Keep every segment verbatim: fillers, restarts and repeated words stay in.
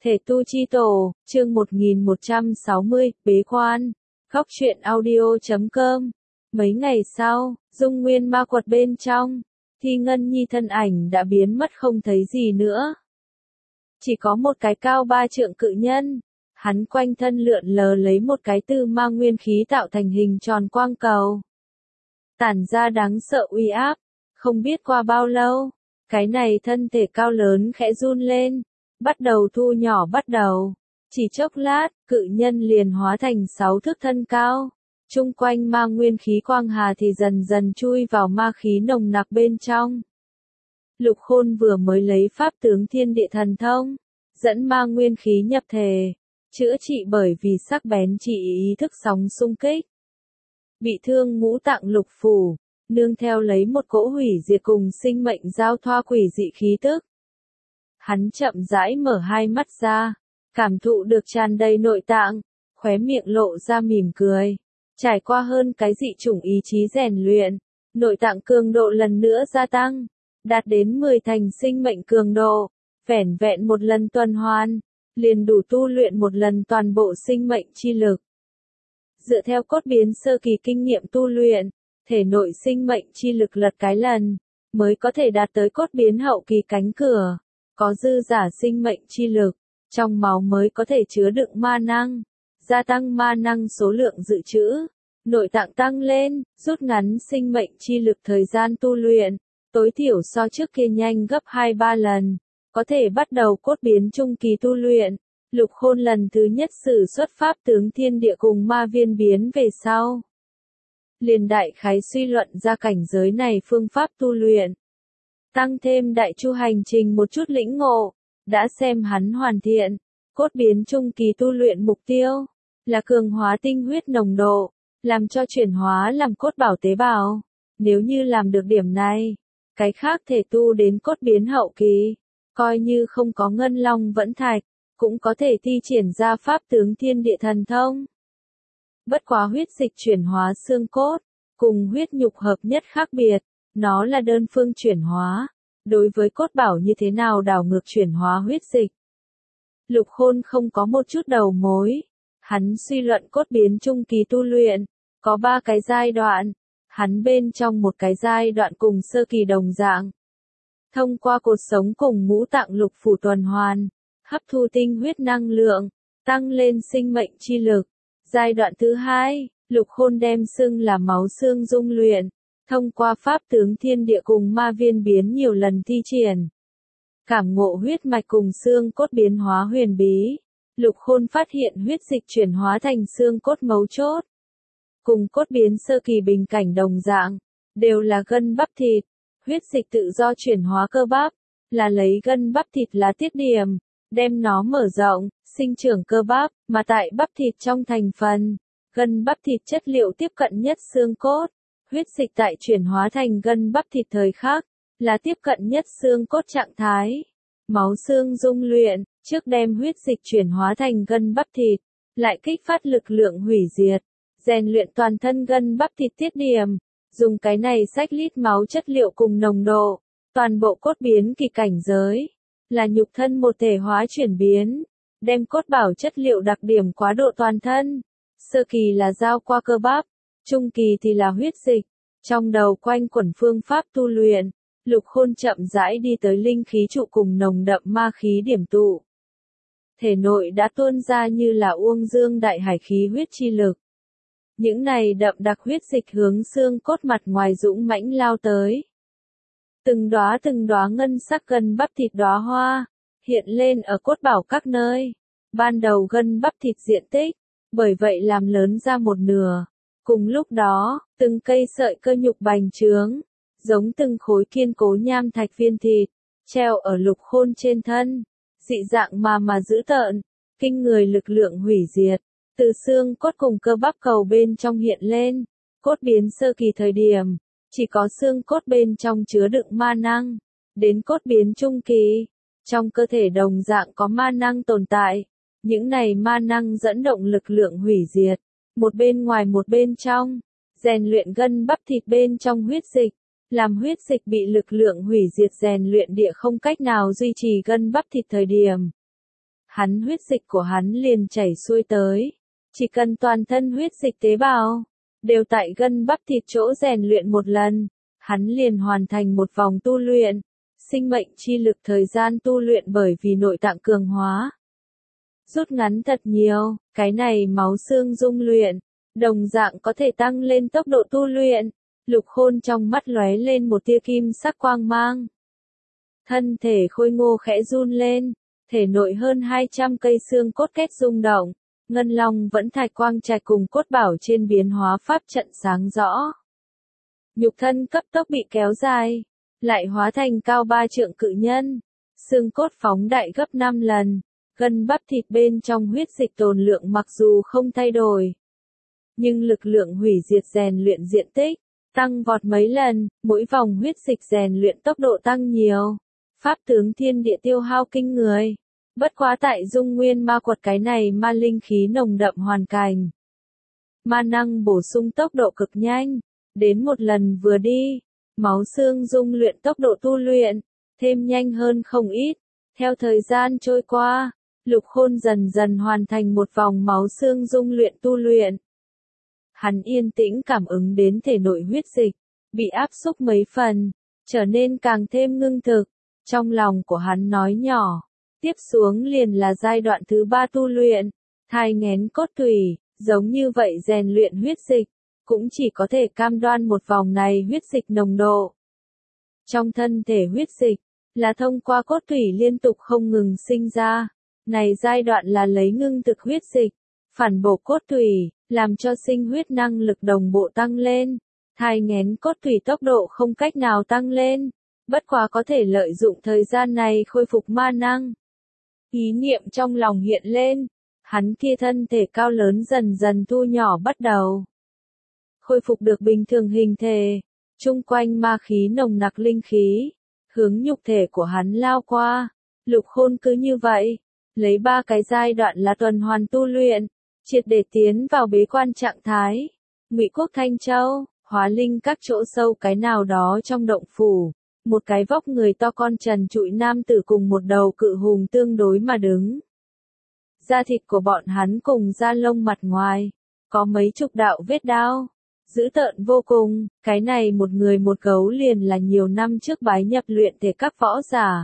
Thể tu chi tổ, chương một nghìn một trăm sáu mươi, bế quan. Góc truyện audio chấm com. Mấy ngày sau, Dung Nguyên ma quật bên trong, Thi Ngân Nhi thân ảnh đã biến mất không thấy gì nữa. Chỉ có một cái cao ba trượng cự nhân, hắn quanh thân lượn lờ lấy một cái từ ma nguyên khí tạo thành hình tròn quang cầu. Tản ra đáng sợ uy áp, không biết qua bao lâu, cái này thân thể cao lớn khẽ run lên, bắt đầu thu nhỏ bắt đầu. Chỉ chốc lát, cự nhân liền hóa thành sáu thước thân cao. Trung quanh ma nguyên khí quang hà thì dần dần chui vào ma khí nồng nặc bên trong. Lục Khôn vừa mới lấy pháp tướng thiên địa thần thông, dẫn ma nguyên khí nhập thể, chữa trị bởi vì sắc bén trị ý thức sóng xung kích. Bị thương ngũ tạng lục phủ, nương theo lấy một cỗ hủy diệt cùng sinh mệnh giao thoa quỷ dị khí tức. Hắn chậm rãi mở hai mắt ra, cảm thụ được tràn đầy nội tạng, khóe miệng lộ ra mỉm cười. Trải qua hơn cái dị chủng ý chí rèn luyện, nội tạng cường độ lần nữa gia tăng, đạt đến mười thành sinh mệnh cường độ, vẻn vẹn một lần tuần hoàn, liền đủ tu luyện một lần toàn bộ sinh mệnh chi lực. Dựa theo cốt biến sơ kỳ kinh nghiệm tu luyện, thể nội sinh mệnh chi lực lật cái lần, mới có thể đạt tới cốt biến hậu kỳ cánh cửa, có dư giả sinh mệnh chi lực, trong máu mới có thể chứa đựng ma năng, gia tăng ma năng số lượng dự trữ, nội tạng tăng lên, rút ngắn sinh mệnh chi lực thời gian tu luyện, tối thiểu so trước kia nhanh gấp hai ba lần, có thể bắt đầu cốt biến trung kỳ tu luyện. Lục Khôn lần thứ nhất sử xuất pháp tướng thiên địa cùng ma viên biến về sau. Liền đại khái suy luận ra cảnh giới này phương pháp tu luyện. Tăng thêm đại chu hành trình một chút lĩnh ngộ, đã xem hắn hoàn thiện. Cốt biến trung kỳ tu luyện mục tiêu, là cường hóa tinh huyết nồng độ, làm cho chuyển hóa làm cốt bảo tế bào. Nếu như làm được điểm này, cái khác thể tu đến cốt biến hậu kỳ, coi như không có ngân long vẫn thạch, cũng có thể thi triển ra pháp tướng thiên địa thần thông. Bất quá huyết dịch chuyển hóa xương cốt, cùng huyết nhục hợp nhất khác biệt, nó là đơn phương chuyển hóa. Đối với cốt bảo như thế nào đảo ngược chuyển hóa huyết dịch, Lục Khôn không có một chút đầu mối. Hắn suy luận cốt biến trung kỳ tu luyện, có ba cái giai đoạn, hắn bên trong một cái giai đoạn cùng sơ kỳ đồng dạng. Thông qua cột sống cùng ngũ tạng lục phủ tuần hoàn, hấp thu tinh huyết năng lượng, tăng lên sinh mệnh chi lực. Giai đoạn thứ hai, Lục Khôn đem xưng là máu xương dung luyện, thông qua pháp tướng thiên địa cùng ma viên biến nhiều lần thi triển. Cảm ngộ huyết mạch cùng xương cốt biến hóa huyền bí, Lục Khôn phát hiện huyết dịch chuyển hóa thành xương cốt mấu chốt. Cùng cốt biến sơ kỳ bình cảnh đồng dạng, đều là gân bắp thịt, huyết dịch tự do chuyển hóa cơ bắp, là lấy gân bắp thịt là tiết điểm, đem nó mở rộng, sinh trưởng cơ bắp, mà tại bắp thịt trong thành phần, gân bắp thịt chất liệu tiếp cận nhất xương cốt, huyết dịch tại chuyển hóa thành gân bắp thịt thời khắc, là tiếp cận nhất xương cốt trạng thái. Máu xương dung luyện, trước đem huyết dịch chuyển hóa thành gân bắp thịt, lại kích phát lực lượng hủy diệt, rèn luyện toàn thân gân bắp thịt tiết điểm, dùng cái này xách lít máu chất liệu cùng nồng độ, toàn bộ cốt biến kỳ cảnh giới, là nhục thân một thể hóa chuyển biến, đem cốt bảo chất liệu đặc điểm quá độ toàn thân. Sơ kỳ là giao qua cơ bắp, trung kỳ thì là huyết dịch. Trong đầu quanh quẩn phương pháp tu luyện, Lục Khôn chậm rãi đi tới linh khí trụ cùng nồng đậm ma khí điểm tụ. Thể nội đã tuôn ra như là uông dương đại hải khí huyết chi lực. Những này đậm đặc huyết dịch hướng xương cốt mặt ngoài dũng mãnh lao tới. Từng đóa từng đóa ngân sắc gân bắp thịt đóa hoa, hiện lên ở cốt bảo các nơi. Ban đầu gân bắp thịt diện tích, bởi vậy làm lớn ra một nửa. Cùng lúc đó, từng cây sợi cơ nhục bành trướng, giống từng khối kiên cố nham thạch viên thịt, treo ở Lục Khôn trên thân, dị dạng mà mà dữ tợn, kinh người lực lượng hủy diệt, từ xương cốt cùng cơ bắp cầu bên trong hiện lên. Cốt biến sơ kỳ thời điểm, chỉ có xương cốt bên trong chứa đựng ma năng, đến cốt biến trung kỳ, trong cơ thể đồng dạng có ma năng tồn tại, những này ma năng dẫn động lực lượng hủy diệt, một bên ngoài một bên trong, rèn luyện gân bắp thịt bên trong huyết dịch, làm huyết dịch bị lực lượng hủy diệt rèn luyện địa không cách nào duy trì gân bắp thịt thời điểm. hắn huyết dịch của hắn liền chảy xuôi tới. Chỉ cần toàn thân huyết dịch tế bào đều tại gân bắp thịt chỗ rèn luyện một lần, hắn liền hoàn thành một vòng tu luyện. Sinh mệnh chi lực thời gian tu luyện bởi vì nội tạng cường hóa rút ngắn thật nhiều, cái này máu xương dung luyện, đồng dạng có thể tăng lên tốc độ tu luyện. Lục Khôn trong mắt lóe lên một tia kim sắc quang mang. Thân thể khôi ngô khẽ run lên, thể nội hơn hai trăm cây xương cốt kết rung động, ngân long vẫn thạch quang trạch cùng cốt bảo trên biến hóa pháp trận sáng rõ. Nhục thân cấp tốc bị kéo dài, lại hóa thành cao ba trượng cự nhân, xương cốt phóng đại gấp năm lần, gân bắp thịt bên trong huyết dịch tồn lượng mặc dù không thay đổi, nhưng lực lượng hủy diệt rèn luyện diện tích tăng vọt mấy lần, mỗi vòng huyết dịch rèn luyện tốc độ tăng nhiều. Pháp tướng thiên địa tiêu hao kinh người. Bất quá tại Dung Nguyên Ma Quật cái này ma linh khí nồng đậm hoàn cảnh, ma năng bổ sung tốc độ cực nhanh, đến một lần vừa đi, máu xương dung luyện tốc độ tu luyện thêm nhanh hơn không ít. Theo thời gian trôi qua, Lục Khôn dần dần hoàn thành một vòng máu xương dung luyện tu luyện. Hắn yên tĩnh cảm ứng đến thể nội huyết dịch, bị áp xúc mấy phần, trở nên càng thêm ngưng thực. Trong lòng của hắn nói nhỏ, tiếp xuống liền là giai đoạn thứ ba tu luyện, thai nghén cốt tủy, giống như vậy rèn luyện huyết dịch, cũng chỉ có thể cam đoan một vòng này huyết dịch nồng độ. Trong thân thể huyết dịch, là thông qua cốt tủy liên tục không ngừng sinh ra, này giai đoạn là lấy ngưng thực huyết dịch, phản bổ cốt tủy, làm cho sinh huyết năng lực đồng bộ tăng lên, thai nghén cốt tủy tốc độ không cách nào tăng lên. Bất quá có thể lợi dụng thời gian này khôi phục ma năng. Ý niệm trong lòng hiện lên, hắn kia thân thể cao lớn dần dần thu nhỏ bắt đầu. Khôi phục được bình thường hình thể, chung quanh ma khí nồng nặc linh khí, hướng nhục thể của hắn lao qua. Lục Khôn cứ như vậy, lấy ba cái giai đoạn là tuần hoàn tu luyện, triệt để tiến vào bế quan trạng thái. Ngụy Quốc Thanh Châu, Hóa Linh các chỗ sâu cái nào đó trong động phủ. Một cái vóc người to con trần trụi nam tử cùng một đầu cự hùng tương đối mà đứng. Da thịt của bọn hắn cùng da lông mặt ngoài, có mấy chục đạo vết đao, dữ tợn vô cùng. Cái này một người một gấu liền là nhiều năm trước bái nhập luyện thể các võ giả.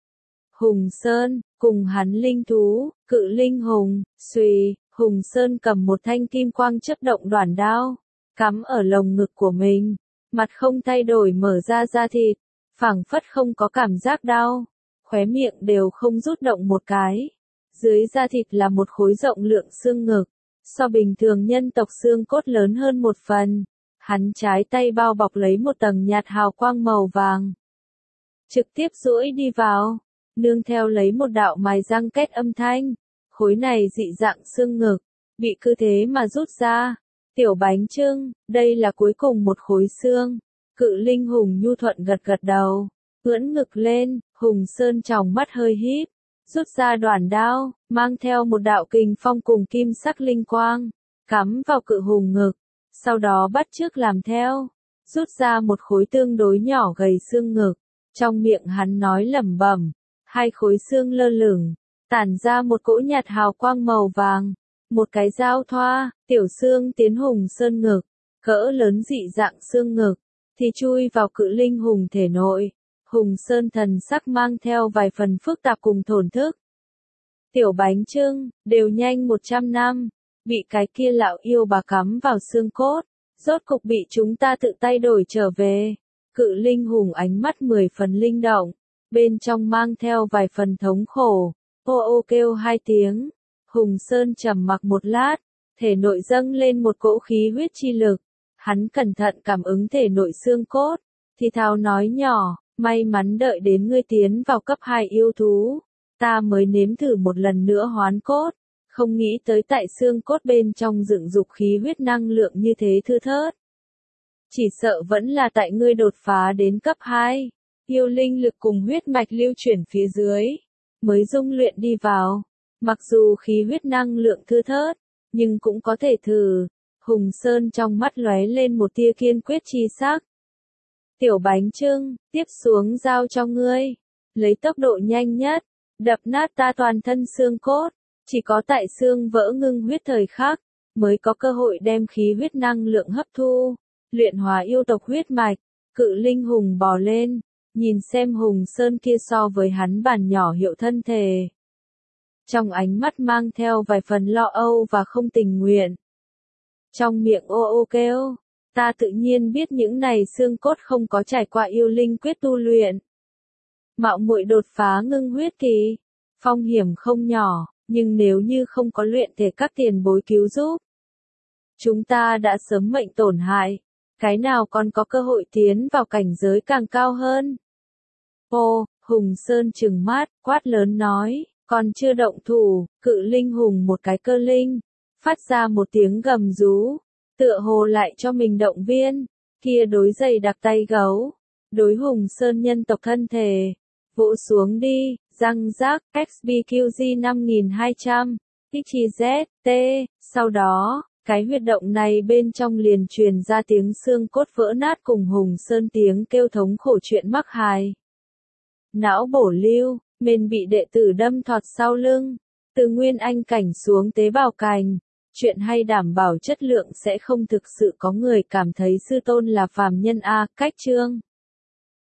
Hùng Sơn, cùng hắn linh thú, cự linh hùng, xùy, Hùng Sơn cầm một thanh kim quang chớp động đoản đao, cắm ở lồng ngực của mình, mặt không thay đổi mở ra da thịt. Phảng phất không có cảm giác đau, khóe miệng đều không rút động một cái. Dưới da thịt là một khối rộng lượng xương ngực, so bình thường nhân tộc xương cốt lớn hơn một phần. Hắn trái tay bao bọc lấy một tầng nhạt hào quang màu vàng, trực tiếp duỗi đi vào, nương theo lấy một đạo mài răng két âm thanh. Khối này dị dạng xương ngực, bị cứ thế mà rút ra. Tiểu bánh chưng, đây là cuối cùng một khối xương. Cự linh hùng nhu thuận gật gật đầu, ưỡn ngực lên, Hùng Sơn tròng mắt hơi híp, rút ra đoản đao, mang theo một đạo kình phong cùng kim sắc linh quang, cắm vào cự hùng ngực, sau đó bắt chước làm theo, rút ra một khối tương đối nhỏ gầy xương ngực, trong miệng hắn nói lẩm bẩm, hai khối xương lơ lửng, tản ra một cỗ nhạt hào quang màu vàng, một cái dao thoa, tiểu xương tiến Hùng Sơn ngực, cỡ lớn dị dạng xương ngực. Thì chui vào cự linh hùng thể nội. Hùng Sơn thần sắc mang theo vài phần phức tạp cùng thổn thức. Tiểu bánh chưng, đều nhanh một trăm năm, bị cái kia lão yêu bà cắm vào xương cốt, rốt cục bị chúng ta tự tay đổi trở về. Cự linh hùng ánh mắt mười phần linh động, bên trong mang theo vài phần thống khổ, ô ô kêu hai tiếng. Hùng Sơn trầm mặc một lát, thể nội dâng lên một cỗ khí huyết chi lực. Hắn cẩn thận cảm ứng thể nội xương cốt, thì thào nói nhỏ, may mắn đợi đến ngươi tiến vào cấp hai yêu thú, ta mới nếm thử một lần nữa hoán cốt, không nghĩ tới tại xương cốt bên trong dựng dục khí huyết năng lượng như thế thưa thớt. Chỉ sợ vẫn là tại ngươi đột phá đến cấp hai, yêu linh lực cùng huyết mạch lưu chuyển phía dưới, mới dung luyện đi vào, mặc dù khí huyết năng lượng thưa thớt, nhưng cũng có thể thử. Hùng Sơn trong mắt lóe lên một tia kiên quyết chi sắc. Tiểu bánh chưng, tiếp xuống giao cho ngươi. Lấy tốc độ nhanh nhất, đập nát ta toàn thân xương cốt, chỉ có tại xương vỡ ngưng huyết thời khắc, mới có cơ hội đem khí huyết năng lượng hấp thu, luyện hóa yêu tộc huyết mạch. Cự linh hùng bò lên, nhìn xem Hùng Sơn kia so với hắn bản nhỏ hiệu thân thể. Trong ánh mắt mang theo vài phần lo âu và không tình nguyện. Trong miệng ô ô kêu, ta tự nhiên biết những này xương cốt không có trải qua yêu linh quyết tu luyện. Mạo muội đột phá ngưng huyết kỳ, phong hiểm không nhỏ, nhưng nếu như không có luyện thể các tiền bối cứu giúp, chúng ta đã sớm mệnh tổn hại, cái nào còn có cơ hội tiến vào cảnh giới càng cao hơn. Ô, Hùng Sơn trừng mắt, quát lớn nói, còn chưa động thủ, cự linh hùng một cái cơ linh, phát ra một tiếng gầm rú, tựa hồ lại cho mình động viên, kia đối dày đặc tay gấu, đối Hùng Sơn nhân tộc thân thể, vỗ xuống đi, răng rác, ích bê quy giê năm nghìn hai trăm, ích zét, T, sau đó, cái huyệt động này bên trong liền truyền ra tiếng xương cốt vỡ nát cùng Hùng Sơn tiếng kêu thống khổ chuyện mắc hài. Não bổ lưu, mền bị đệ tử đâm thọt sau lưng, từ nguyên anh cảnh xuống tế bào cành, chuyện hay đảm bảo chất lượng sẽ không thực sự có người cảm thấy sư tôn là phàm nhân a, cách chương.